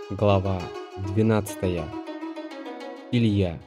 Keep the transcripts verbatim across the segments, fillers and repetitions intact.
Глава двенадцатая. Илья.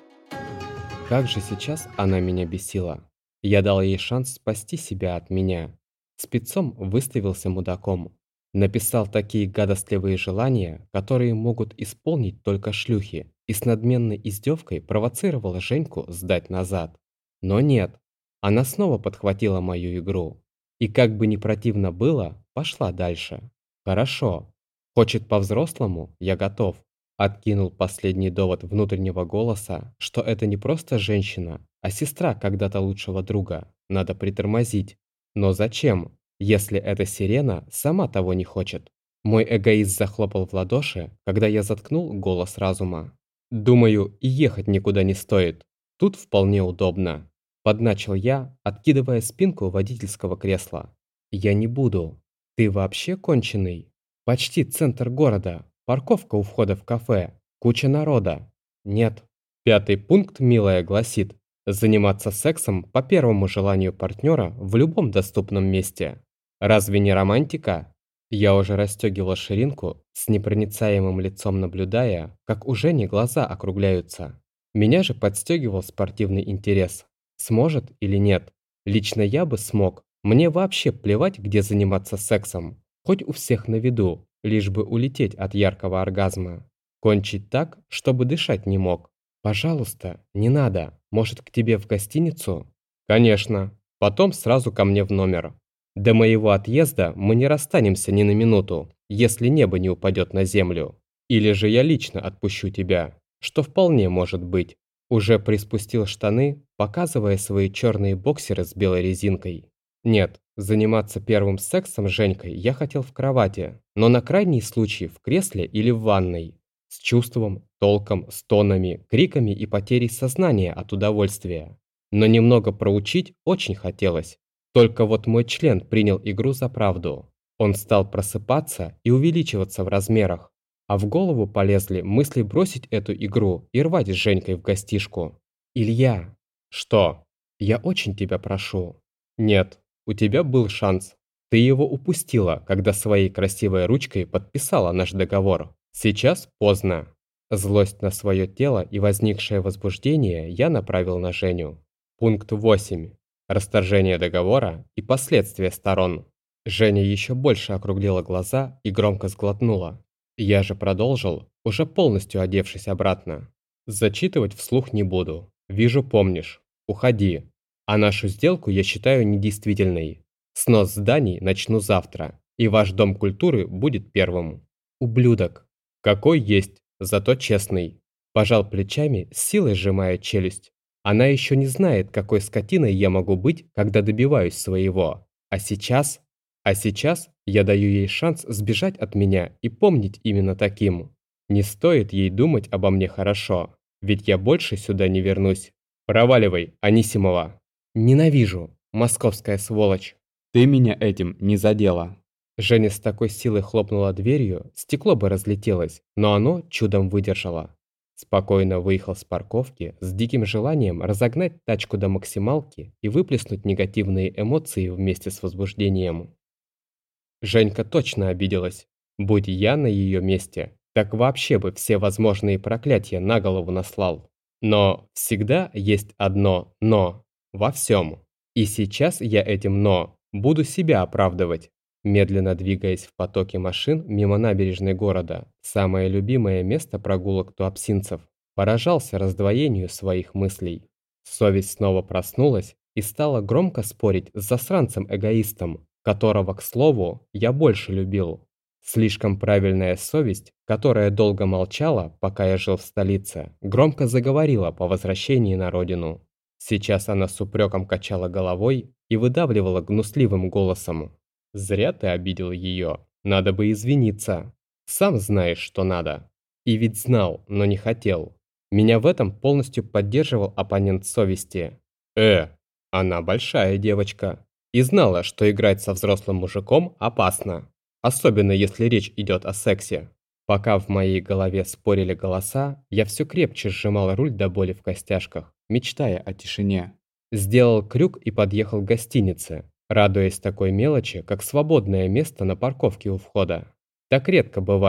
Как же сейчас она меня бесила. Я дал ей шанс спасти себя от меня. Спецом выставился мудаком. Написал такие гадостливые желания, которые могут исполнить только шлюхи, и с надменной издевкой провоцировал Женьку сдать назад. Но нет, она снова подхватила мою игру. И как бы ни противно было, пошла дальше. Хорошо. Хочет по-взрослому, я готов. Откинул последний довод внутреннего голоса, что это не просто женщина, а сестра когда-то лучшего друга. Надо притормозить. Но зачем, если эта сирена сама того не хочет? Мой эгоист захлопал в ладоши, когда я заткнул голос разума. Думаю, и ехать никуда не стоит. Тут вполне удобно. Подначил я, откидывая спинку водительского кресла. Я не буду. Ты вообще конченый? Почти центр города. Парковка у входа в кафе. Куча народа. Нет. Пятый пункт, милая, гласит: заниматься сексом по первому желанию партнера в любом доступном месте. Разве не романтика? Я уже расстегивала ширинку, с непроницаемым лицом наблюдая, как у Жени глаза округляются. Меня же подстегивал спортивный интерес. Сможет или нет? Лично я бы смог. Мне вообще плевать, где заниматься сексом. Хоть у всех на виду, лишь бы улететь от яркого оргазма. Кончить так, чтобы дышать не мог. Пожалуйста, не надо. Может, к тебе в гостиницу? Конечно. Потом сразу ко мне в номер. До моего отъезда мы не расстанемся ни на минуту, если небо не упадет на землю. Или же я лично отпущу тебя, что вполне может быть. Уже приспустил штаны, показывая свои черные боксеры с белой резинкой. Нет, заниматься первым сексом с Женькой я хотел в кровати, но на крайний случай в кресле или в ванной. С чувством, толком, стонами, криками и потерей сознания от удовольствия. Но немного проучить очень хотелось. Только вот мой член принял игру за правду. Он стал просыпаться и увеличиваться в размерах. А в голову полезли мысли бросить эту игру и рвать с Женькой в гостишку. Илья. Что? Я очень тебя прошу. Нет. У тебя был шанс. Ты его упустила, когда своей красивой ручкой подписала наш договор. Сейчас поздно. Злость на свое тело и возникшее возбуждение я направил на Женю. Пункт восемь. Расторжение договора и последствия сторон. Женя еще больше округлила глаза и громко сглотнула. Я же продолжил, уже полностью одевшись обратно. Зачитывать вслух не буду. Вижу, помнишь. Уходи. А нашу сделку я считаю недействительной. Снос зданий начну завтра, и ваш дом культуры будет первым. Ублюдок. Какой есть, зато честный. Пожал плечами, с силой сжимая челюсть. Она еще не знает, какой скотиной я могу быть, когда добиваюсь своего. А сейчас... А сейчас я даю ей шанс сбежать от меня и помнить именно таким. Не стоит ей думать обо мне хорошо, ведь я больше сюда не вернусь. Проваливай, Анисимова. Ненавижу, московская сволочь. Ты меня этим не задела. Женя с такой силой хлопнула дверью, стекло бы разлетелось, но оно чудом выдержало. Спокойно выехал с парковки с диким желанием разогнать тачку до максималки и выплеснуть негативные эмоции вместе с возбуждением. Женька точно обиделась. Будь я на ее месте, так вообще бы все возможные проклятия на голову наслал. Но всегда есть одно «но» во всем. И сейчас я этим «но» буду себя оправдывать. Медленно двигаясь в потоке машин мимо набережной города, самое любимое место прогулок туапсинцев, поражался раздвоению своих мыслей. Совесть снова проснулась и стала громко спорить с засранцем-эгоистом, которого, к слову, я больше любил. Слишком правильная совесть, которая долго молчала, пока я жил в столице, громко заговорила по возвращении на родину. Сейчас она с упреком качала головой и выдавливала гнусливым голосом. «Зря ты обидел ее. Надо бы извиниться. Сам знаешь, что надо». И ведь знал, но не хотел. Меня в этом полностью поддерживал оппонент совести. «Э, она большая девочка. И знала, что играть со взрослым мужиком опасно. Особенно если речь идет о сексе». Пока в моей голове спорили голоса, я все крепче сжимал руль до боли в костяшках, мечтая о тишине. Сделал крюк и подъехал к гостинице, радуясь такой мелочи, как свободное место на парковке у входа. Так редко бывает,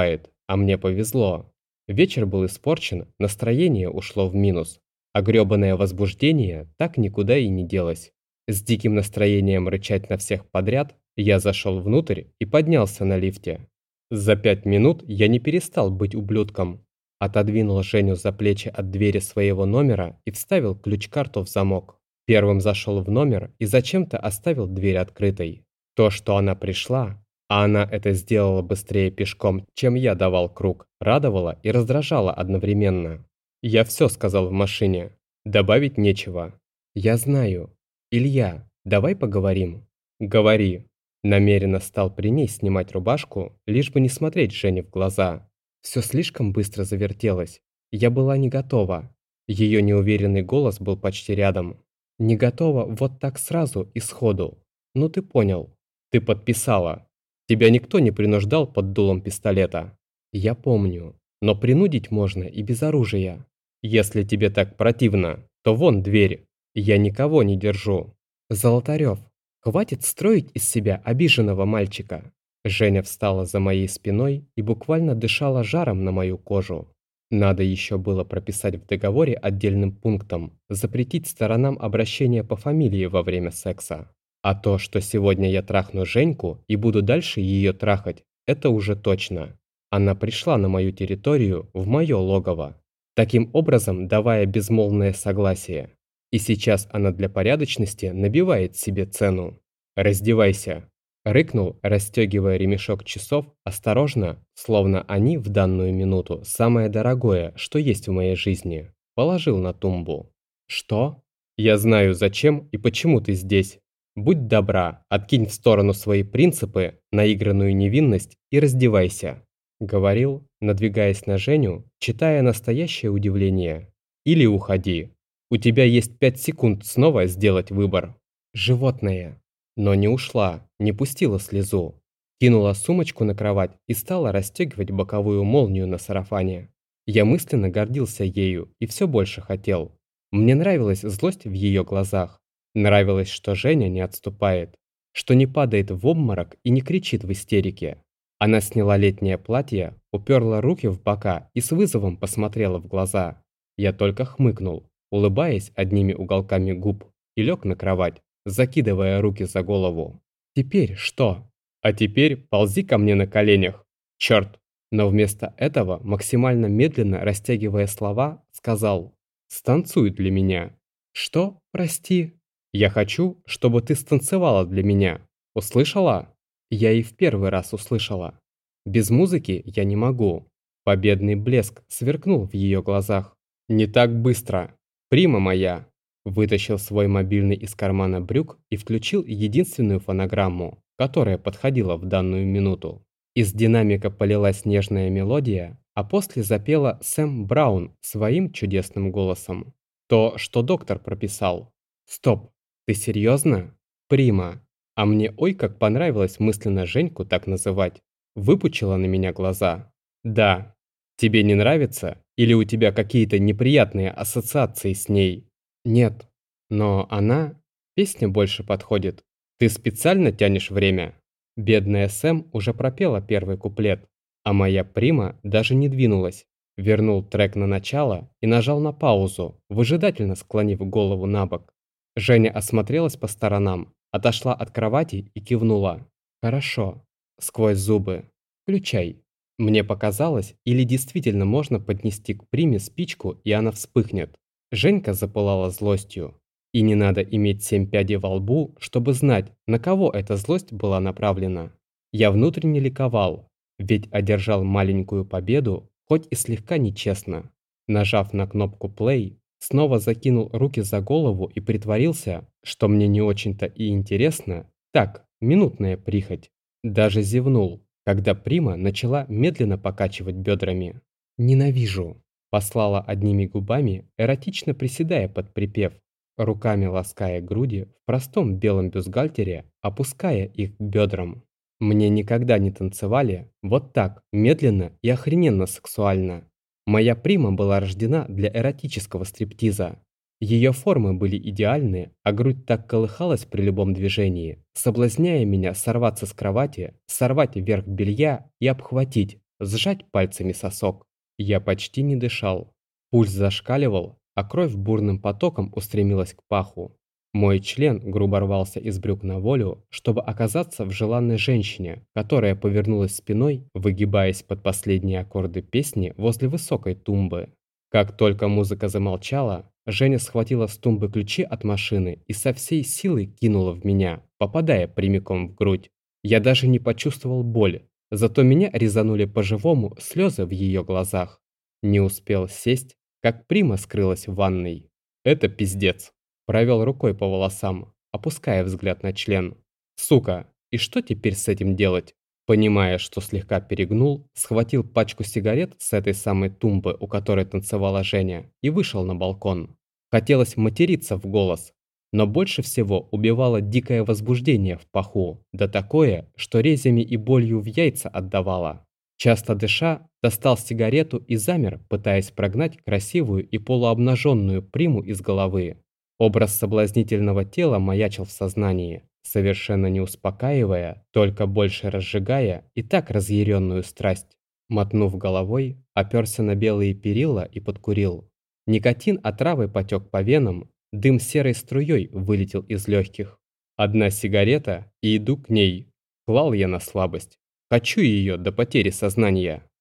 а мне повезло. Вечер был испорчен, настроение ушло в минус, а грёбаное возбуждение так никуда и не делось. С диким настроением рычать на всех подряд я зашел внутрь и поднялся на лифте. За пять минут я не перестал быть ублюдком. Отодвинул Женю за плечи от двери своего номера и вставил ключ-карту в замок. Первым зашел в номер и зачем-то оставил дверь открытой. То, что она пришла, а она это сделала быстрее пешком, чем я давал круг, радовало и раздражало одновременно. Я все сказал в машине. Добавить нечего. Я знаю. Илья, давай поговорим. Говори. Намеренно стал при ней снимать рубашку, лишь бы не смотреть Жене в глаза. Все слишком быстро завертелось. Я была не готова. Ее неуверенный голос был почти рядом. Не готова вот так сразу и сходу. Ну ты понял. Ты подписала. Тебя никто не принуждал под дулом пистолета. Я помню. Но принудить можно и без оружия. Если тебе так противно, то вон дверь. Я никого не держу. Золотарев, хватит строить из себя обиженного мальчика. Женя встала за моей спиной и буквально дышала жаром на мою кожу. Надо еще было прописать в договоре отдельным пунктом, запретить сторонам обращения по фамилии во время секса. А то, что сегодня я трахну Женьку и буду дальше ее трахать, это уже точно. Она пришла на мою территорию, в мое логово, таким образом давая безмолвное согласие. И сейчас она для порядочности набивает себе цену. «Раздевайся!» Рыкнул, расстегивая ремешок часов, осторожно, словно они в данную минуту самое дорогое, что есть в моей жизни. Положил на тумбу. «Что?» «Я знаю, зачем и почему ты здесь. Будь добра, откинь в сторону свои принципы, наигранную невинность и раздевайся», — говорил, надвигаясь на Женю, читая настоящее удивление. «Или уходи. У тебя есть пять секунд снова сделать выбор». «Животное». Но не ушла, не пустила слезу. Кинула сумочку на кровать и стала расстегивать боковую молнию на сарафане. Я мысленно гордился ею и все больше хотел. Мне нравилась злость в ее глазах. Нравилось, что Женя не отступает, что не падает в обморок и не кричит в истерике. Она сняла летнее платье, уперла руки в бока и с вызовом посмотрела в глаза. Я только хмыкнул, улыбаясь одними уголками губ, и лег на кровать, закидывая руки за голову. «Теперь что?» «А теперь ползи ко мне на коленях. Черт!» Но вместо этого, максимально медленно растягивая слова, сказал: «Станцуй для меня». «Что? Прости?» «Я хочу, чтобы ты станцевала для меня. Услышала?» Я и в первый раз услышала. Без музыки я не могу. Победный блеск сверкнул в ее глазах. «Не так быстро. Прима моя!» Вытащил свой мобильный из кармана брюк и включил единственную фонограмму, которая подходила в данную минуту. Из динамика полилась нежная мелодия, а после запела Сэм Браун своим чудесным голосом. То, что доктор прописал. «Стоп, ты серьезно? Прима!» А мне ой как понравилось мысленно Женьку так называть. Выпучила на меня глаза. «Да. Тебе не нравится? Или у тебя какие-то неприятные ассоциации с ней?» «Нет, но она... Песня больше подходит. Ты специально тянешь время?» Бедная Сэм уже пропела первый куплет, а моя прима даже не двинулась. Вернул трек на начало и нажал на паузу, выжидательно склонив голову на бок. Женя осмотрелась по сторонам, отошла от кровати и кивнула. «Хорошо». Сквозь зубы. «Включай». Мне показалось, или действительно можно поднести к приме спичку, и она вспыхнет. Женька запылала злостью. И не надо иметь семь пядей во лбу, чтобы знать, на кого эта злость была направлена. Я внутренне ликовал, ведь одержал маленькую победу, хоть и слегка нечестно. Нажав на кнопку play, снова закинул руки за голову и притворился, что мне не очень-то и интересно, так, минутная прихоть. Даже зевнул, когда прима начала медленно покачивать бедрами. «Ненавижу», — послала одними губами, эротично приседая под припев, руками лаская груди в простом белом бюстгальтере, опуская их к бедрам. Мне никогда не танцевали вот так, медленно и охрененно сексуально. Моя прима была рождена для эротического стриптиза. Ее формы были идеальны, а грудь так колыхалась при любом движении, соблазняя меня сорваться с кровати, сорвать верх белья и обхватить, сжать пальцами сосок. Я почти не дышал. Пульс зашкаливал, а кровь бурным потоком устремилась к паху. Мой член грубо рвался из брюк на волю, чтобы оказаться в желанной женщине, которая повернулась спиной, выгибаясь под последние аккорды песни возле высокой тумбы. Как только музыка замолчала, Женя схватила с тумбы ключи от машины и со всей силы кинула в меня, попадая прямиком в грудь. Я даже не почувствовал боль, зато меня резанули по-живому слезы в ее глазах. Не успел сесть, как Прима скрылась в ванной. Это пиздец. Провел рукой по волосам, опуская взгляд на член. Сука, и что теперь с этим делать? Понимая, что слегка перегнул, схватил пачку сигарет с этой самой тумбы, у которой танцевала Женя, и вышел на балкон. Хотелось материться в голос, но больше всего убивало дикое возбуждение в паху, да такое, что резями и болью в яйца отдавало. Часто дыша, достал сигарету и замер, пытаясь прогнать красивую и полуобнаженную Приму из головы. Образ соблазнительного тела маячил в сознании, совершенно не успокаивая, только больше разжигая и так разъяренную страсть. Мотнув головой, оперся на белые перила и подкурил. Никотин отравой потек по венам, дым серой струей вылетел из легких. Одна сигарета, и иду к ней. Клал я на слабость. Хочу ее до потери сознания.